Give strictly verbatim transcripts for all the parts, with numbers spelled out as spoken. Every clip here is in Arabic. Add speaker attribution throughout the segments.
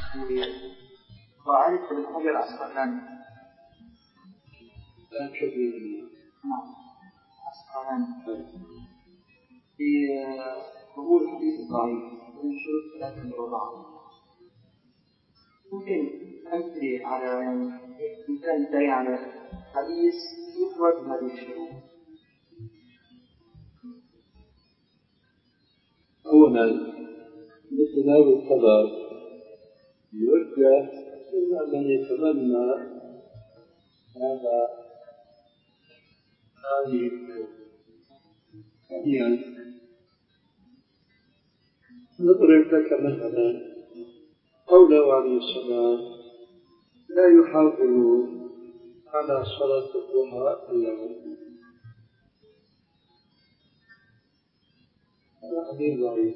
Speaker 1: وعرف الحجر العسقلاني
Speaker 2: كان شبيه
Speaker 1: نعم عسقلاني في قبول الحديث الضعيف من شروط ثلاثة وأربعة. ممكن أمثلة على مثال داعي على حديث يفرد هذه الشروط.
Speaker 2: أولا مثل هذا الخبر يوجه إلى من يتمنى هذا هذه الشروط. ثانيا نضرب لك مثلا قوله عليه السلام لا يحافظ على صلاة الضحى إلا هو. هذا حديث ضعيف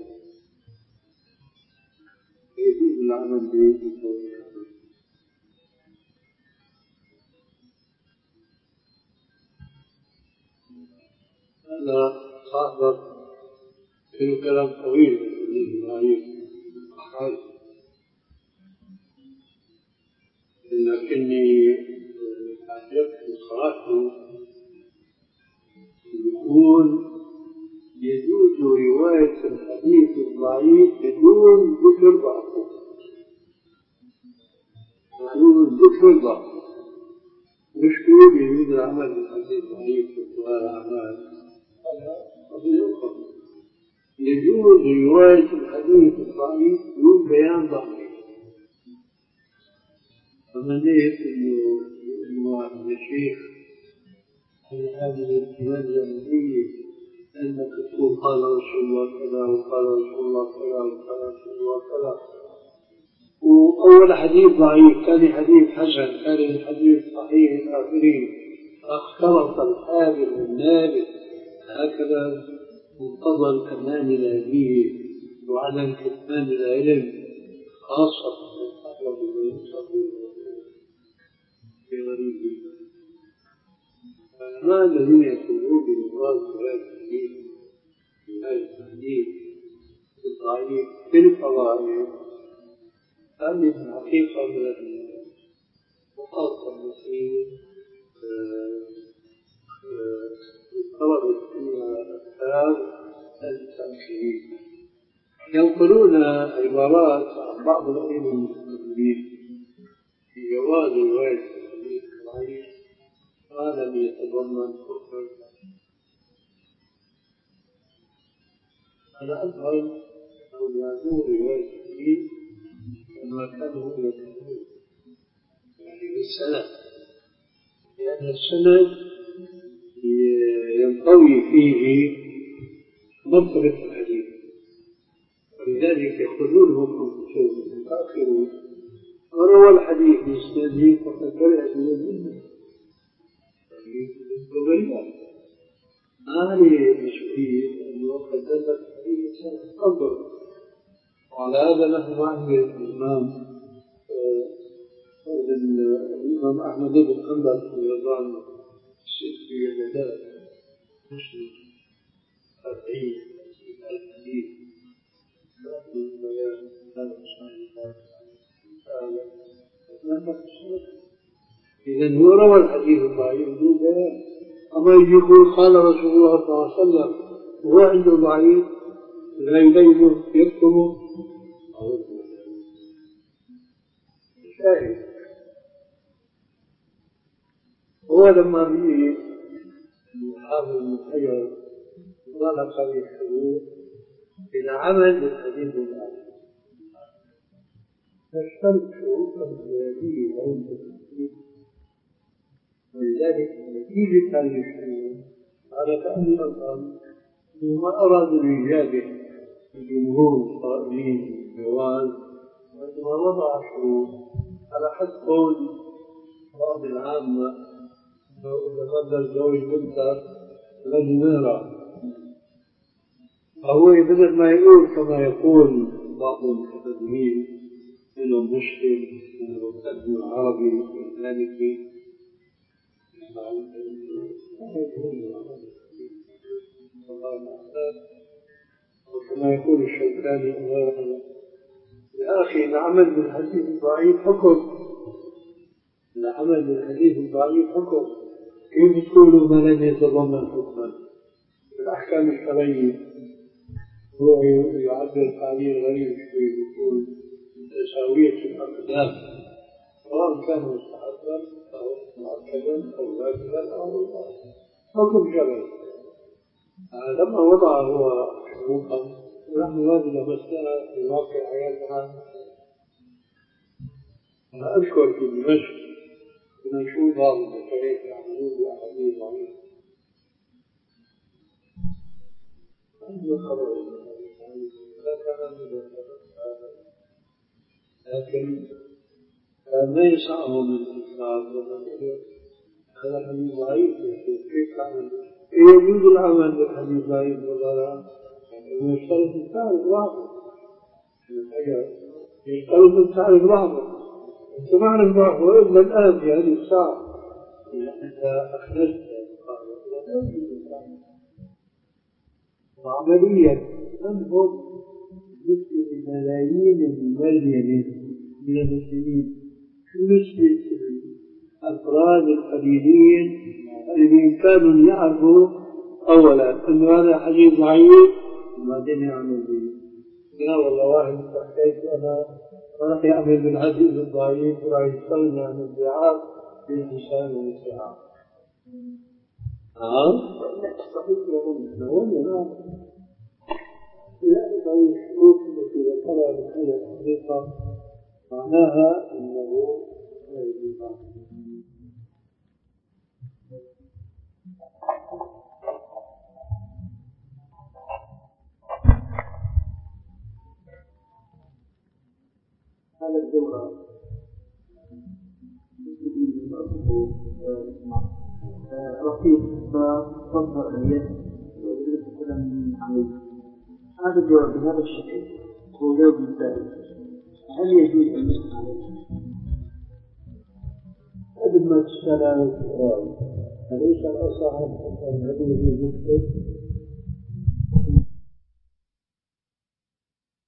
Speaker 2: يجوز العمل به في كونه هذا صاحب في كلام طويل في ضعيف لكني عجبت صراحة يقول يجوز رواية الحديث الضعيف بدون ذكر ضعفه بدون ذكر ضعفه. مش كل يجوز العمل بالحديث الضعيف وطوال أعمال هذا قضية أخرى. يجوز رواية الحديث الضعيف بدون بيان ضعفه. فمنيت إنه الشيخ في هذه الكلمة الجميلة أنك تقول قال رسول الله كذا وقال رسول الله كذا وقال رسول الله كذا. وأول حديث ضعيف ثاني حديث حسن ثالث حديث صحيح الآخرين اختلط الحابل والنابل. هكذا مقتضى الكمال العلمي وعدم كتمان العلم خاصة في غريب. فما الذين يقولون بمراد هذا الحديث في هذا الحديث الضعيف في الفضائل هذه الحقيقة من المقاطع التي طلبت فيها الأفكار التمثيلية. ينقلون عبارات عن بعض الأئمة المسلمين في جواز رواية الحديث الضعيف ما لم يتضمن كفر. أنا أظهر أو يعزو رواية الحديث كما كانوا يقولون يعني بالسند، لأن السند ينطوي فيه مرتبة الحديث ولذلك يقولونه كنتم متأخرون وروى الحديث بإسناده فقد برئ من الذمة وغيرها. هذه المسؤولية أن وقد دلت عليه سنة قدر. وعلى هذا نحن نعمل الإمام الإمام أحمد بن حنبل رضي الله عنه في الجدال مسلم الحديث الحديث إذن هو روى الحديث الضعيف بدون بيان. أما يجي يقول قال رسول الله صلى الله عليه وسلم وهو عنده ضعيف لا يبينه يكتبه شاهد. هو لما به حافظ بن حجر ظلق بالحدود إلى عمل بالحديث الضعيف فاشترط شروطا زيادية عند التحقيق. ولذلك نتيجة هذه الشروط على كأن أفهم ما أرادوا الإجابة الجمهور القائلين بالجواز وإنما وضع شروط على حسب قول بعض العامة أنه إذا قدر الزوج بنته لن يرى. فهو بدل ما يقول كما يقول بعض المتقدمين إنه مسلم ومتقدم عربي وذلك وكما يقول الشوكاني يا أخي العمل بالحديث الضعيف حكم، العمل بالحديث الضعيف حكم، كيف تقولوا ما لم يتضمن حكما؟ الأحكام الشرعية هو يعبر تعبير غريب شوي، يقول تساوية الأقدام سواء كان مستحبا أو مؤكدا أو واجبا أو حكم شرعي. لما وضع هو شروطا نحن نواجه مسألة في واقع حياتنا. أنا أذكر في دمشق كنا نشوف بعض المشايخ يعملون بأحاديث ضعيفة. عنده خبر لا كان عنده، لكن كان ما يسعهم الإسلام لما يقول هذا الحديث ضعيف كيف تعمل؟ يجوز العمل بالحديث ضعيف ولا لا؟ يشترط أن تعرف بعضه، يشترط أن تعرف بعضه. أنت ما عرف بعضه إلا الآن في هذه الساعة إذا أخرجت وعمليا أنهم مثل الملايين المملينة من المسلمين، شو نسبة الأفراد القليلين اللي بإمكانهم يعرفوا أولا أن هذا حديث ضعيف وبعدين يعمل به. لا والله واحد حكيت أنا راح يعمل بالحديث الضعيف وراح يستغني عن الضعاف بالحسان والسعار. ها؟ صحيح يقول نقول نعم. لذلك الشروط التي ذكرها بهذه الحقيقة معناها أنه لا يجوز.
Speaker 1: هذا الدورة رقيق فتظهر اليد ويدرس الكلام عليه. هذا الدورة بهذا الشكل هو جواب مثالي، هل يجوز أن يسمع عليه؟
Speaker 2: قبل ما تسأل عن السؤال أليس الأصح أن هذه المسلم